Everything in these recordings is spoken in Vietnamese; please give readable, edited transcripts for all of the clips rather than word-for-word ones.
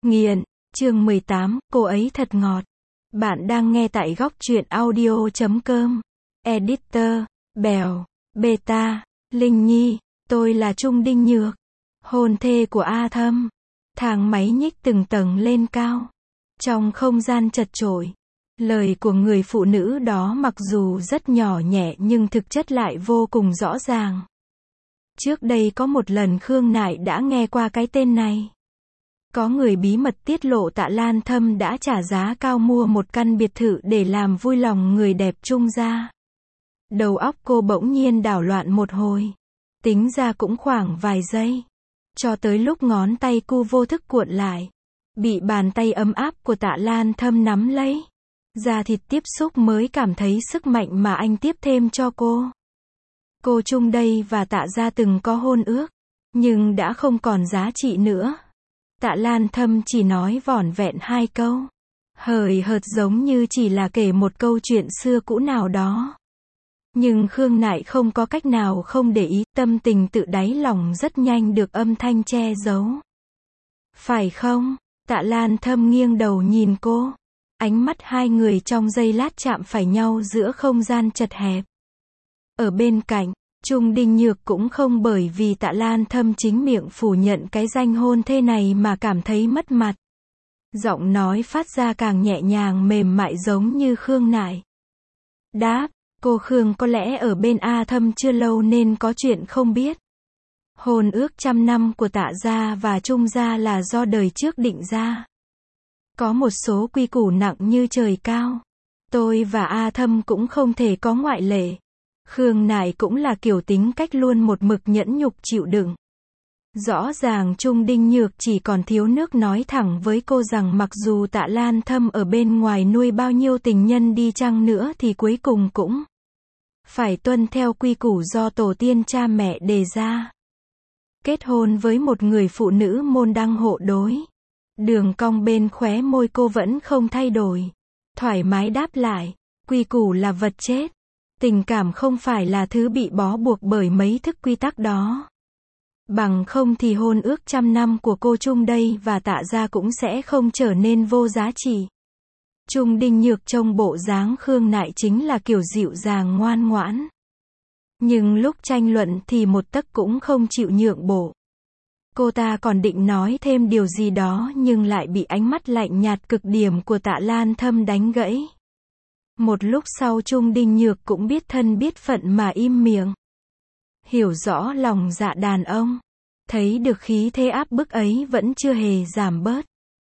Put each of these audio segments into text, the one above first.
Nghiện, chương 18, cô ấy thật ngọt. Bạn đang nghe tại góc truyện audio.com. Editor, Bèo, Beta, Linh Nhi, tôi là Trung Đinh Nhược. Hôn thê của A Thâm. Thang máy nhích từng tầng lên cao. Trong không gian chật chội, lời của người phụ nữ đó mặc dù rất nhỏ nhẹ nhưng thực chất lại vô cùng rõ ràng. Trước đây có một lần Khương Nại đã nghe qua cái tên này. Có người bí mật tiết lộ Tạ Lan Thâm đã trả giá cao mua một căn biệt thự để làm vui lòng người đẹp Trung gia. Đầu óc cô bỗng nhiên đảo loạn một hồi. Tính ra cũng khoảng vài giây. Cho tới lúc ngón tay cô vô thức cuộn lại. Bị bàn tay ấm áp của Tạ Lan Thâm nắm lấy. Da thịt tiếp xúc mới cảm thấy sức mạnh mà anh tiếp thêm cho cô. Cô Trung đây và Tạ gia từng có hôn ước. Nhưng đã không còn giá trị nữa. Tạ Lan Thâm chỉ nói vỏn vẹn 2 câu. Hời hợt giống như chỉ là kể một câu chuyện xưa cũ nào đó. Nhưng Khương Nại không có cách nào không để ý, tâm tình tự đáy lòng rất nhanh được âm thanh che giấu. Phải không? Tạ Lan Thâm nghiêng đầu nhìn cô. Ánh mắt hai người trong giây lát chạm phải nhau giữa không gian chật hẹp. Ở bên cạnh, Trung Đinh Nhược cũng không bởi vì Tạ Lan Thâm chính miệng phủ nhận cái danh hôn thê này mà cảm thấy mất mặt. Giọng nói phát ra càng nhẹ nhàng mềm mại giống như Khương Nại. Đáp, cô Khương có lẽ ở bên A Thâm chưa lâu nên có chuyện không biết. Hôn ước 100 năm của Tạ gia và Trung gia là do đời trước định ra. Có một số quy củ nặng như trời cao. Tôi và A Thâm cũng không thể có ngoại lệ. Khương Nại cũng là kiểu tính cách luôn một mực nhẫn nhục chịu đựng. Rõ ràng Trung Đinh Nhược chỉ còn thiếu nước nói thẳng với cô rằng mặc dù Tạ Lan Thâm ở bên ngoài nuôi bao nhiêu tình nhân đi chăng nữa thì cuối cùng cũng phải tuân theo quy củ do tổ tiên cha mẹ đề ra. Kết hôn với một người phụ nữ môn đăng hộ đối. Đường cong bên khóe môi cô vẫn không thay đổi. Thoải mái đáp lại, quy củ là vật chết. Tình cảm không phải là thứ bị bó buộc bởi mấy thức quy tắc đó. Bằng không thì hôn ước 100 năm của cô Trung đây và Tạ gia cũng sẽ không trở nên vô giá trị. Trung Đinh Nhược trông bộ dáng Khương Nại chính là kiểu dịu dàng ngoan ngoãn. Nhưng lúc tranh luận thì một tấc cũng không chịu nhượng bộ. Cô ta còn định nói thêm điều gì đó nhưng lại bị ánh mắt lạnh nhạt cực điểm của Tạ Lan Thâm đánh gãy. Một lúc sau Trung Đinh Nhược cũng biết thân biết phận mà im miệng. Hiểu rõ lòng dạ đàn ông. Thấy được khí thế áp bức ấy vẫn chưa hề giảm bớt.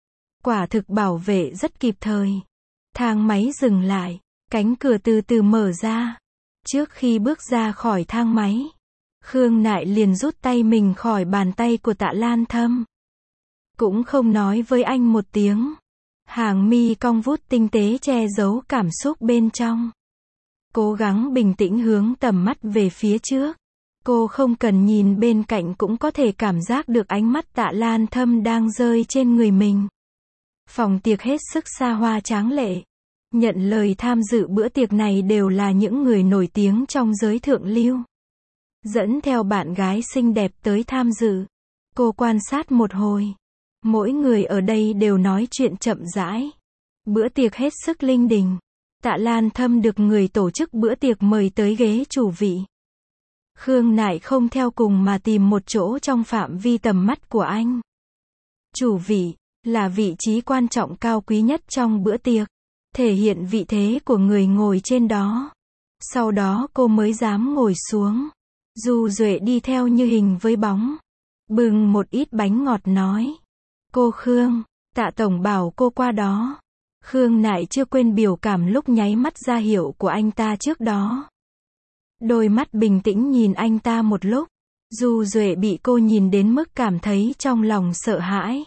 Quả thực bảo vệ rất kịp thời. Thang máy dừng lại. Cánh cửa từ từ mở ra. Trước khi bước ra khỏi thang máy, Khương Nại liền rút tay mình khỏi bàn tay của Tạ Lan Thâm. Cũng không nói với anh một tiếng. Hàng mi cong vút tinh tế che giấu cảm xúc bên trong. Cố gắng bình tĩnh hướng tầm mắt về phía trước. Cô không cần nhìn bên cạnh cũng có thể cảm giác được ánh mắt Tạ Lan Thâm đang rơi trên người mình. Phòng tiệc hết sức xa hoa tráng lệ. Nhận lời tham dự bữa tiệc này đều là những người nổi tiếng trong giới thượng lưu. Dẫn theo bạn gái xinh đẹp tới tham dự. Cô quan sát một hồi. Mỗi người ở đây đều nói chuyện chậm rãi. Bữa tiệc hết sức linh đình. Tạ Lan Thâm được người tổ chức bữa tiệc mời tới ghế chủ vị. Khương Nại không theo cùng mà tìm một chỗ trong phạm vi tầm mắt của anh. Chủ vị là vị trí quan trọng cao quý nhất trong bữa tiệc, thể hiện vị thế của người ngồi trên đó. Sau đó cô mới dám ngồi xuống. Du Duệ đi theo như hình với bóng, bưng một ít bánh ngọt nói. Cô Khương, Tạ tổng bảo cô qua đó. Khương Nại chưa quên biểu cảm lúc nháy mắt ra hiệu của anh ta trước đó. Đôi mắt bình tĩnh nhìn anh ta một lúc. Du Duệ bị cô nhìn đến mức cảm thấy trong lòng sợ hãi.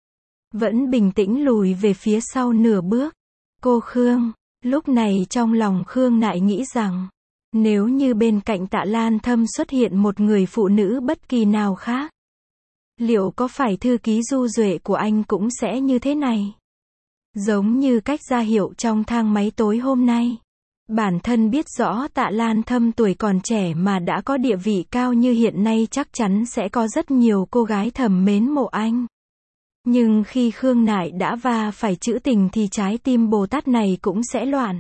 Vẫn bình tĩnh lùi về phía sau nửa bước. Cô Khương, lúc này trong lòng Khương Nại nghĩ rằng, nếu như bên cạnh Tạ Lan Thâm xuất hiện một người phụ nữ bất kỳ nào khác, liệu có phải thư ký Du Duệ của anh cũng sẽ như thế này? Giống như cách ra hiệu trong thang máy tối hôm nay. Bản thân biết rõ Tạ Lan Thâm tuổi còn trẻ mà đã có địa vị cao như hiện nay chắc chắn sẽ có rất nhiều cô gái thầm mến mộ anh. Nhưng khi Khương Nại đã va phải chữ tình thì trái tim Bồ Tát này cũng sẽ loạn.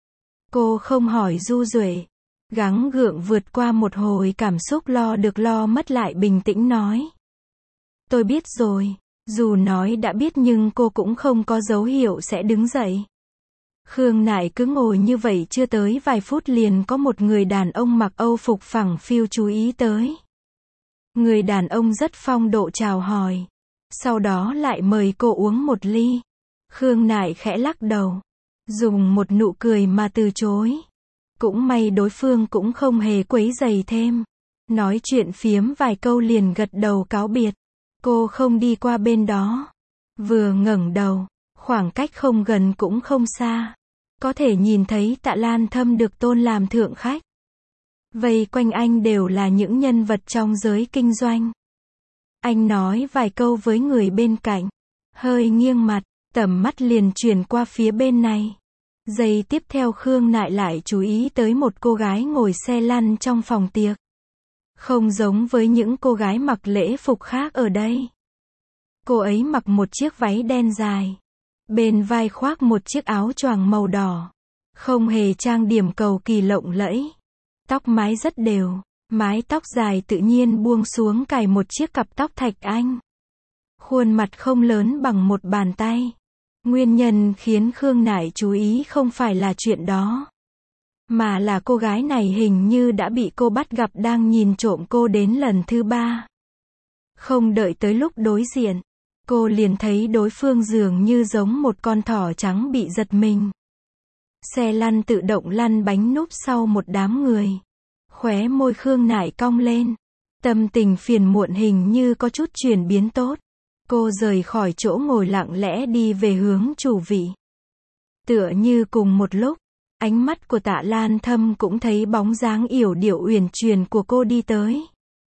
Cô không hỏi du duệ, gắng gượng vượt qua một hồi cảm xúc lo được lo mất lại bình tĩnh nói. Tôi biết rồi. Dù nói đã biết nhưng cô cũng không có dấu hiệu sẽ đứng dậy. Khương Nại cứ ngồi như vậy chưa tới vài phút liền có một người đàn ông mặc âu phục phẳng phiu chú ý tới. Người đàn ông rất phong độ chào hỏi. Sau đó lại mời cô uống một ly. Khương Nại khẽ lắc đầu. Dùng một nụ cười mà từ chối. Cũng may đối phương cũng không hề quấy rầy thêm. Nói chuyện phiếm vài câu liền gật đầu cáo biệt. Cô không đi qua bên đó. Vừa ngẩng đầu, khoảng cách không gần cũng không xa. Có thể nhìn thấy Tạ Lan Thâm được tôn làm thượng khách. Vây quanh anh đều là những nhân vật trong giới kinh doanh. Anh nói vài câu với người bên cạnh. Hơi nghiêng mặt, tầm mắt liền chuyển qua phía bên này. Giây tiếp theo Khương Nại lại chú ý tới một cô gái ngồi xe lăn trong phòng tiệc. Không giống với những cô gái mặc lễ phục khác ở đây. Cô ấy mặc một chiếc váy đen dài. Bên vai khoác một chiếc áo choàng màu đỏ. Không hề trang điểm cầu kỳ lộng lẫy. Tóc mái rất đều. Mái tóc dài tự nhiên buông xuống cài một chiếc cặp tóc thạch anh. Khuôn mặt không lớn bằng một bàn tay. Nguyên nhân khiến Khương Nại chú ý không phải là chuyện đó. Mà là cô gái này hình như đã bị cô bắt gặp đang nhìn trộm cô đến lần thứ 3. Không đợi tới lúc đối diện, cô liền thấy đối phương dường như giống một con thỏ trắng bị giật mình. Xe lăn tự động lăn bánh núp sau một đám người. Khóe môi Khương Nại cong lên. Tâm tình phiền muộn hình như có chút chuyển biến tốt. Cô rời khỏi chỗ ngồi lặng lẽ đi về hướng chủ vị. Tựa như cùng một lúc, ánh mắt của Tạ Lan Thâm cũng thấy bóng dáng yểu điệu uyển chuyển của cô đi tới.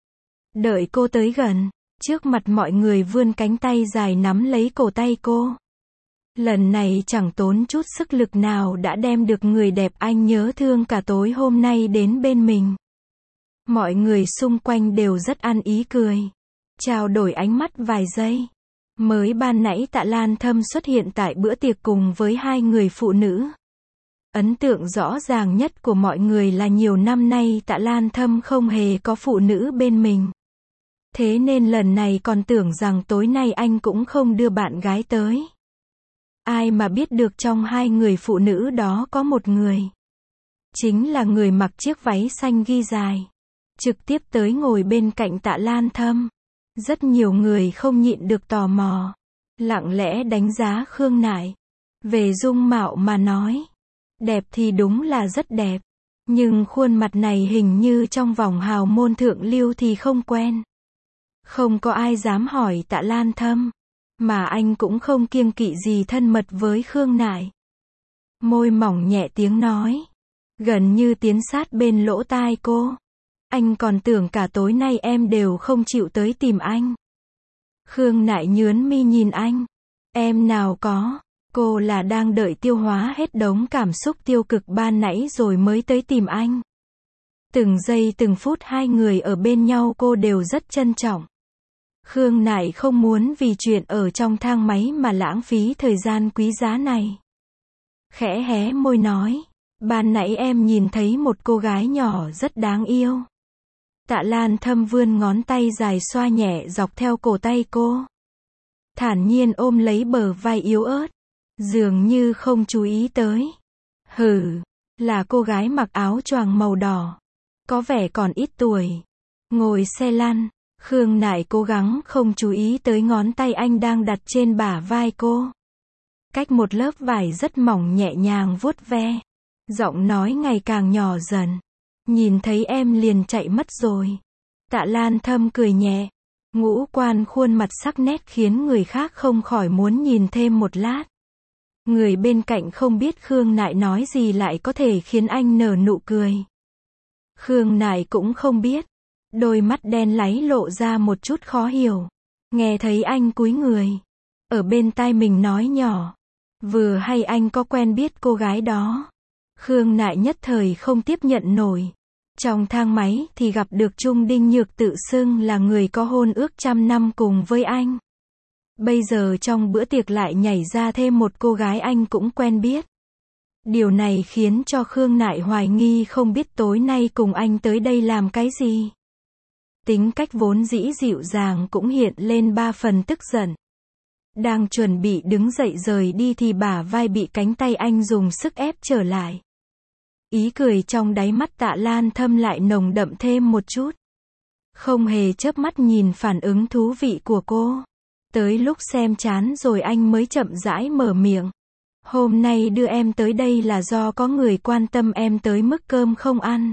Đợi cô tới gần, trước mặt mọi người vươn cánh tay dài nắm lấy cổ tay cô. Lần này chẳng tốn chút sức lực nào đã đem được người đẹp anh nhớ thương cả tối hôm nay đến bên mình. Mọi người xung quanh đều rất ăn ý cười. Trao đổi ánh mắt vài giây. Mới ban nãy Tạ Lan Thâm xuất hiện tại bữa tiệc cùng với hai người phụ nữ. Ấn tượng rõ ràng nhất của mọi người là nhiều năm nay Tạ Lan Thâm không hề có phụ nữ bên mình. Thế nên lần này còn tưởng rằng tối nay anh cũng không đưa bạn gái tới. Ai mà biết được trong hai người phụ nữ đó có một người. Chính là người mặc chiếc váy xanh ghi dài. Trực tiếp tới ngồi bên cạnh Tạ Lan Thâm. Rất nhiều người không nhịn được tò mò. Lặng lẽ đánh giá Khương Nại. Về dung mạo mà nói. Đẹp thì đúng là rất đẹp. Nhưng khuôn mặt này hình như trong vòng hào môn thượng lưu thì không quen. Không có ai dám hỏi Tạ Lan Thâm. Mà anh cũng không kiêng kỵ gì thân mật với Khương Nại. Môi mỏng nhẹ tiếng nói. Gần như tiến sát bên lỗ tai cô. Anh còn tưởng cả tối nay em đều không chịu tới tìm anh. Khương Nại nhướng mi nhìn anh. Em nào có. Cô là đang đợi tiêu hóa hết đống cảm xúc tiêu cực ban nãy rồi mới tới tìm anh. Từng giây từng phút hai người ở bên nhau cô đều rất trân trọng. Khương Nại không muốn vì chuyện ở trong thang máy mà lãng phí thời gian quý giá này. Khẽ hé môi nói. Ban nãy em nhìn thấy một cô gái nhỏ rất đáng yêu. Tạ Lan Thâm vươn ngón tay dài xoa nhẹ dọc theo cổ tay cô. Thản nhiên ôm lấy bờ vai yếu ớt. Dường như không chú ý tới. Hừ, là cô gái mặc áo choàng màu đỏ. Có vẻ còn ít tuổi. Ngồi xe lăn, Khương Nại cố gắng không chú ý tới ngón tay anh đang đặt trên bả vai cô. Cách một lớp vải rất mỏng nhẹ nhàng vuốt ve. Giọng nói ngày càng nhỏ dần. Nhìn thấy em liền chạy mất rồi. Tạ Lan Thâm cười nhẹ. Ngũ quan khuôn mặt sắc nét khiến người khác không khỏi muốn nhìn thêm một lát. Người bên cạnh không biết Khương Nại nói gì lại có thể khiến anh nở nụ cười. Khương Nại cũng không biết. Đôi mắt đen láy lộ ra một chút khó hiểu. Nghe thấy anh cúi người. Ở bên tai mình nói nhỏ. Vừa hay anh có quen biết cô gái đó. Khương Nại nhất thời không tiếp nhận nổi. Trong thang máy thì gặp được Trung Đinh Nhược tự xưng là người có hôn ước 100 năm cùng với anh. Bây giờ trong bữa tiệc lại nhảy ra thêm một cô gái anh cũng quen biết. Điều này khiến cho Khương Nại hoài nghi không biết tối nay cùng anh tới đây làm cái gì. Tính cách vốn dĩ dịu dàng cũng hiện lên 3 phần tức giận. Đang chuẩn bị đứng dậy rời đi thì bả vai bị cánh tay anh dùng sức ép trở lại. Ý cười trong đáy mắt Tạ Lan Thâm lại nồng đậm thêm một chút. Không hề chớp mắt nhìn phản ứng thú vị của cô. Tới lúc xem chán rồi anh mới chậm rãi mở miệng. Hôm nay đưa em tới đây là do có người quan tâm em tới mức cơm không ăn,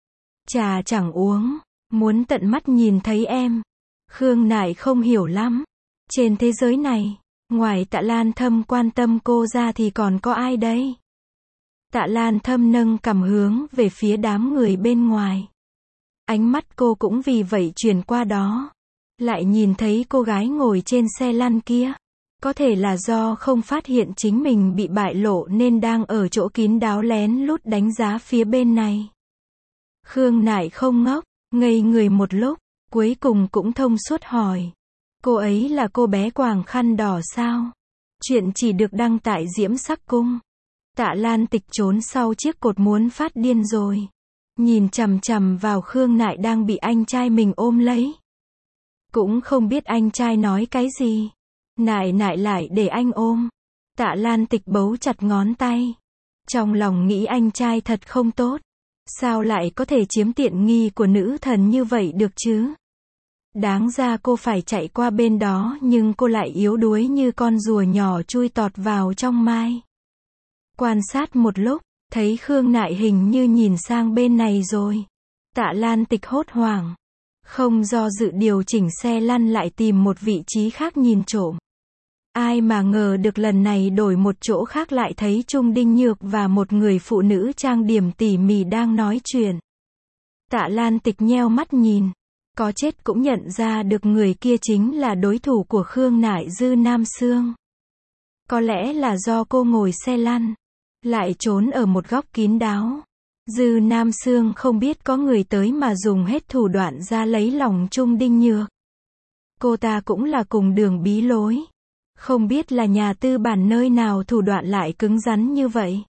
trà chẳng uống, muốn tận mắt nhìn thấy em. Khương Nại không hiểu lắm. Trên thế giới này, ngoài Tạ Lan Thâm quan tâm cô ra thì còn có ai đây? Tạ Lan Thâm nâng cằm hướng về phía đám người bên ngoài. Ánh mắt cô cũng vì vậy chuyển qua đó. Lại nhìn thấy cô gái ngồi trên xe lăn kia. Có thể là do không phát hiện chính mình bị bại lộ nên đang ở chỗ kín đáo lén lút đánh giá phía bên này. Khương Nại không ngốc, ngây người một lúc, cuối cùng cũng thông suốt hỏi. Cô ấy là cô bé quàng khăn đỏ sao? Chuyện chỉ được đăng tại Diễm Sắc Cung. Tạ Lan Tịch trốn sau chiếc cột muốn phát điên rồi. Nhìn chằm chằm vào Khương Nại đang bị anh trai mình ôm lấy. Cũng không biết anh trai nói cái gì. Nại nại lại để anh ôm. Tạ Lan Tịch bấu chặt ngón tay. Trong lòng nghĩ anh trai thật không tốt. Sao lại có thể chiếm tiện nghi của nữ thần như vậy được chứ? Đáng ra cô phải chạy qua bên đó nhưng cô lại yếu đuối như con rùa nhỏ chui tọt vào trong mai. Quan sát một lúc, thấy Khương Nại hình như nhìn sang bên này rồi. Tạ Lan Tịch hốt hoảng. Không do dự điều chỉnh xe lăn lại tìm một vị trí khác nhìn trộm. Ai mà ngờ được lần này đổi một chỗ khác lại thấy Trung Đinh Nhược và một người phụ nữ trang điểm tỉ mỉ đang nói chuyện. Tạ Lan Tịch nheo mắt nhìn. Có chết cũng nhận ra được người kia chính là đối thủ của Khương Nại, Dư Nam Sương. Có lẽ là do cô ngồi xe lăn, lại trốn ở một góc kín đáo. Dư Nam Sương không biết có người tới mà dùng hết thủ đoạn ra lấy lòng Trung Đinh Nhược. Cô ta cũng là cùng đường bí lối. Không biết là nhà tư bản nơi nào thủ đoạn lại cứng rắn như vậy.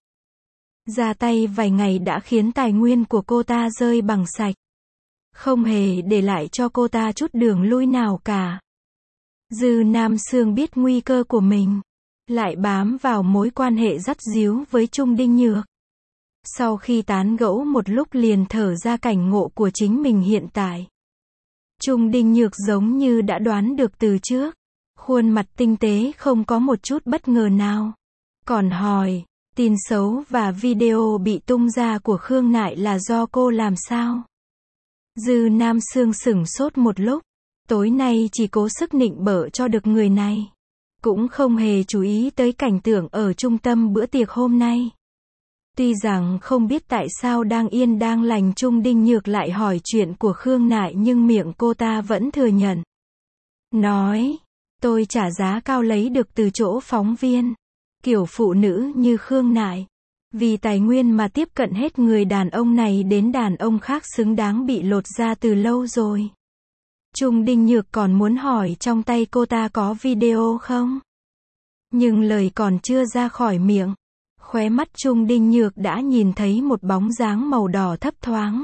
Ra tay vài ngày đã khiến tài nguyên của cô ta rơi bằng sạch. Không hề để lại cho cô ta chút đường lui nào cả. Dư Nam Sương biết nguy cơ của mình. Lại bám vào mối quan hệ dắt díu với Trung Đinh Nhược. Sau khi tán gẫu một lúc liền thở ra cảnh ngộ của chính mình hiện tại. Trung Đinh Nhược giống như đã đoán được từ trước. Khuôn mặt tinh tế không có một chút bất ngờ nào. Còn hỏi, tin xấu và video bị tung ra của Khương Nại là do cô làm sao? Dư Nam Sương sửng sốt một lúc. Tối nay chỉ cố sức nịnh bợ cho được người này. Cũng không hề chú ý tới cảnh tượng ở trung tâm bữa tiệc hôm nay. Tuy rằng không biết tại sao đang yên đang lành Trung Đinh Nhược lại hỏi chuyện của Khương Nại nhưng miệng cô ta vẫn thừa nhận. Nói, tôi trả giá cao lấy được từ chỗ phóng viên. Kiểu phụ nữ như Khương Nại. Vì tài nguyên mà tiếp cận hết người đàn ông này đến đàn ông khác xứng đáng bị lột ra từ lâu rồi. Trung Đinh Nhược còn muốn hỏi trong tay cô ta có video không? Nhưng lời còn chưa ra khỏi miệng. Khóe mắt Trung Đinh Nhược đã nhìn thấy một bóng dáng màu đỏ thấp thoáng.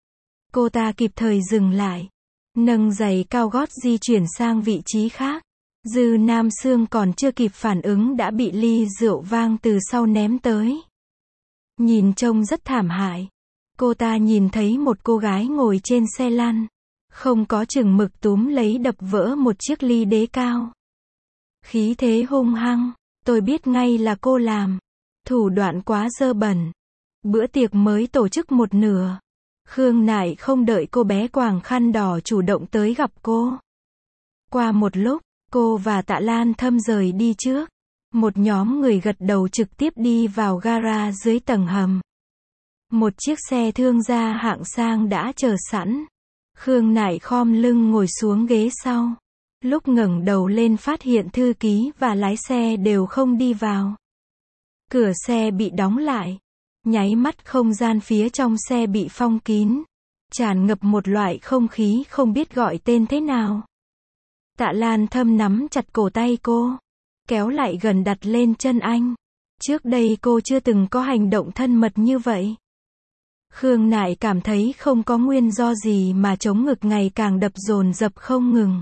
Cô ta kịp thời dừng lại. Nâng giày cao gót di chuyển sang vị trí khác. Dư Nam Sương còn chưa kịp phản ứng đã bị ly rượu vang từ sau ném tới. Nhìn trông rất thảm hại. Cô ta nhìn thấy một cô gái ngồi trên xe lăn. Không có chừng mực túm lấy đập vỡ một chiếc ly đế cao. Khí thế hung hăng. Tôi biết ngay là cô làm. Thủ đoạn quá dơ bẩn. Bữa tiệc mới tổ chức một nửa. Khương Nại không đợi cô bé quàng khăn đỏ chủ động tới gặp cô. Qua một lúc, cô và Tạ Lan Thâm rời đi trước. Một nhóm người gật đầu trực tiếp đi vào gara dưới tầng hầm. Một chiếc xe thương gia hạng sang đã chờ sẵn. Khương Nại khom lưng ngồi xuống ghế sau. Lúc ngẩng đầu lên phát hiện thư ký và lái xe đều không đi vào. Cửa xe bị đóng lại. Nháy mắt không gian phía trong xe bị phong kín. Tràn ngập một loại không khí không biết gọi tên thế nào. Tạ Lan Thâm nắm chặt cổ tay cô, kéo lại gần đặt lên chân anh. Trước đây cô chưa từng có hành động thân mật như vậy. Khương Nại cảm thấy không có nguyên do gì mà trống ngực ngày càng đập dồn dập không ngừng.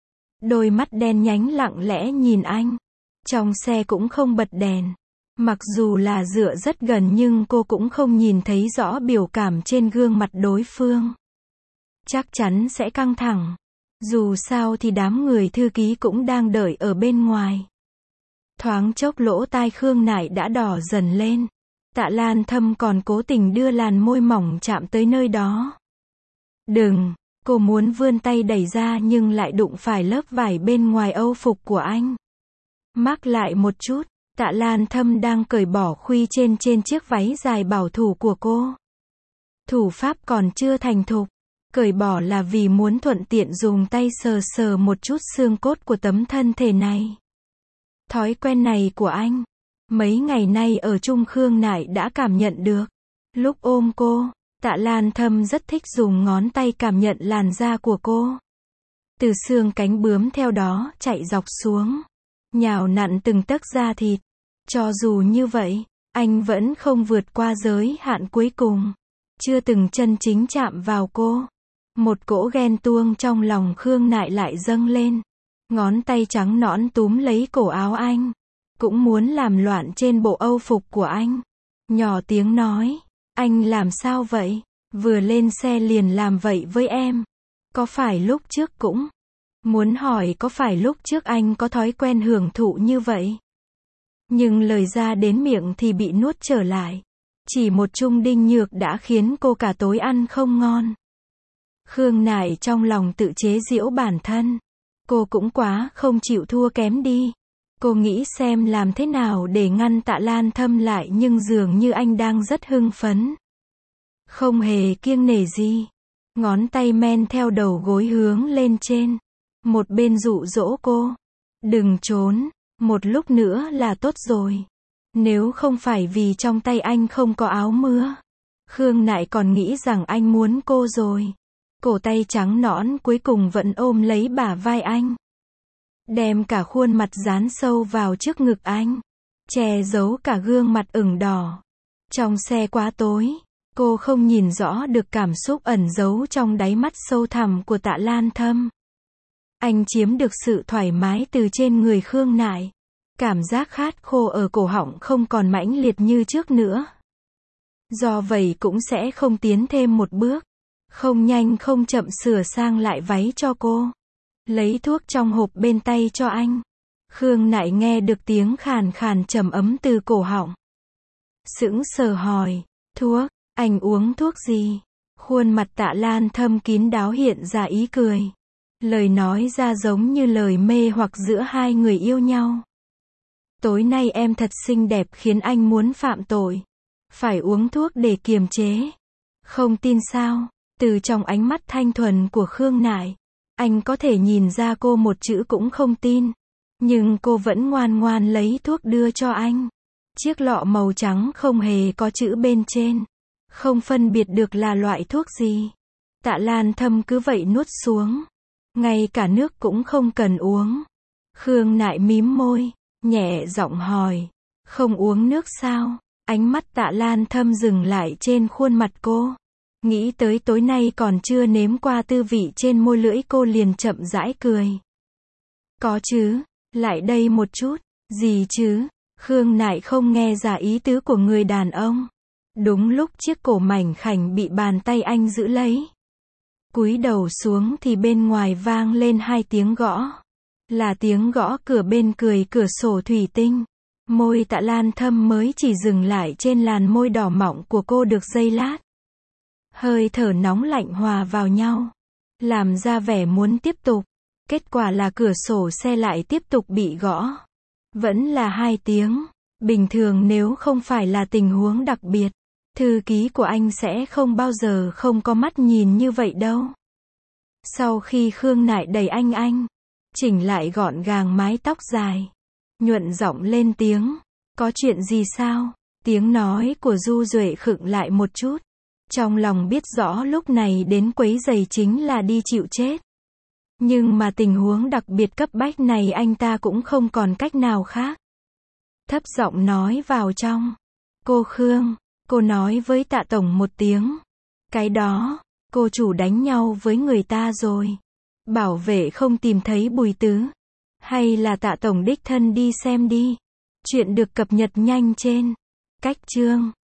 Đôi mắt đen nhánh lặng lẽ nhìn anh. Trong xe cũng không bật đèn. Mặc dù là dựa rất gần nhưng cô cũng không nhìn thấy rõ biểu cảm trên gương mặt đối phương. Chắc chắn sẽ căng thẳng. Dù sao thì đám người thư ký cũng đang đợi ở bên ngoài. Thoáng chốc lỗ tai Khương Nại đã đỏ dần lên. Tạ Lan Thâm còn cố tình đưa làn môi mỏng chạm tới nơi đó. Đừng, cô muốn vươn tay đẩy ra nhưng lại đụng phải lớp vải bên ngoài âu phục của anh. Mắc lại một chút, Tạ Lan Thâm đang cởi bỏ khuy trên chiếc váy dài bảo thủ của cô. Thủ pháp còn chưa thành thục. Cởi bỏ là vì muốn thuận tiện dùng tay sờ sờ một chút xương cốt của tấm thân thể này. Thói quen này của anh, mấy ngày nay ở chung Khương Nại đã cảm nhận được. Lúc ôm cô, Tạ Lan Thâm rất thích dùng ngón tay cảm nhận làn da của cô. Từ xương cánh bướm theo đó chạy dọc xuống, nhào nặn từng tấc da thịt. Cho dù như vậy, anh vẫn không vượt qua giới hạn cuối cùng. Chưa từng chân chính chạm vào cô. Một cỗ ghen tuông trong lòng Khương Nại lại dâng lên. Ngón tay trắng nõn túm lấy cổ áo anh. Cũng muốn làm loạn trên bộ âu phục của anh. Nhỏ tiếng nói, anh làm sao vậy? Vừa lên xe liền làm vậy với em. Có phải lúc trước cũng? Muốn hỏi có phải lúc trước anh có thói quen hưởng thụ như vậy? Nhưng lời ra đến miệng thì bị nuốt trở lại. Chỉ một chung đinh nhược đã khiến cô cả tối ăn không ngon. Khương Nại trong lòng tự chế giễu bản thân. Cô cũng quá không chịu thua kém đi. Cô nghĩ xem làm thế nào để ngăn Tạ Lan Thâm lại nhưng dường như anh đang rất hưng phấn. Không hề kiêng nể gì. Ngón tay men theo đầu gối hướng lên trên. Một bên dụ dỗ cô. Đừng trốn, một lúc nữa là tốt rồi. Nếu không phải vì trong tay anh không có áo mưa. Khương Nại còn nghĩ rằng anh muốn cô rồi. Cổ tay trắng nõn cuối cùng vẫn ôm lấy bả vai anh. Đem cả khuôn mặt dán sâu vào trước ngực anh. Che giấu cả gương mặt ửng đỏ. Trong xe quá tối, cô không nhìn rõ được cảm xúc ẩn giấu trong đáy mắt sâu thẳm của Tạ Lan Thâm. Anh chiếm được sự thoải mái từ trên người Khương Nại. Cảm giác khát khô ở cổ họng không còn mãnh liệt như trước nữa. Do vậy cũng sẽ không tiến thêm một bước. Không nhanh không chậm sửa sang lại váy cho cô. Lấy thuốc trong hộp bên tay cho anh. Khương Nại nghe được tiếng khàn khàn trầm ấm từ cổ họng. Sững sờ hỏi, thuốc, anh uống thuốc gì? Khuôn mặt Tạ Lan Thâm kín đáo hiện ra ý cười. Lời nói ra giống như lời mê hoặc giữa hai người yêu nhau. Tối nay em thật xinh đẹp khiến anh muốn phạm tội. Phải uống thuốc để kiềm chế. Không tin sao? Từ trong ánh mắt thanh thuần của Khương Nại, anh có thể nhìn ra cô một chữ cũng không tin. Nhưng cô vẫn ngoan ngoan lấy thuốc đưa cho anh. Chiếc lọ màu trắng không hề có chữ bên trên. Không phân biệt được là loại thuốc gì. Tạ Lan Thâm cứ vậy nuốt xuống. Ngay cả nước cũng không cần uống. Khương Nại mím môi, nhẹ giọng hỏi. Không uống nước sao? Ánh mắt Tạ Lan Thâm dừng lại trên khuôn mặt cô. Nghĩ tới tối nay còn chưa nếm qua tư vị trên môi lưỡi cô liền chậm rãi cười. Có chứ, lại đây một chút. Gì chứ? Khương Nại không nghe ra ý tứ của người đàn ông. Đúng lúc chiếc cổ mảnh khảnh bị bàn tay anh giữ lấy. Cúi đầu xuống thì bên ngoài vang lên hai tiếng gõ. Là tiếng gõ cửa bên cửa sổ thủy tinh. Môi Tạ Lan Thâm mới chỉ dừng lại trên làn môi đỏ mọng của cô được giây lát. Hơi thở nóng lạnh hòa vào nhau. Làm ra vẻ muốn tiếp tục. Kết quả là cửa sổ xe lại tiếp tục bị gõ. Vẫn là 2 tiếng. Bình thường nếu không phải là tình huống đặc biệt, thư ký của anh sẽ không bao giờ không có mắt nhìn như vậy đâu. Sau khi Khương Nại đẩy anh, chỉnh lại gọn gàng mái tóc dài. Nhuận giọng lên tiếng. Có chuyện gì sao? Tiếng nói của Du Duệ khựng lại một chút. Trong lòng biết rõ lúc này đến quấy giày chính là đi chịu chết. Nhưng mà tình huống đặc biệt cấp bách này anh ta cũng không còn cách nào khác. Thấp giọng nói vào trong. Cô Khương, cô nói với Tạ Tổng một tiếng. Cái đó, cô chủ đánh nhau với người ta rồi. Bảo vệ không tìm thấy Bùi Tứ. Hay là Tạ Tổng đích thân đi xem đi. Chuyện được cập nhật nhanh trên Cách Chương.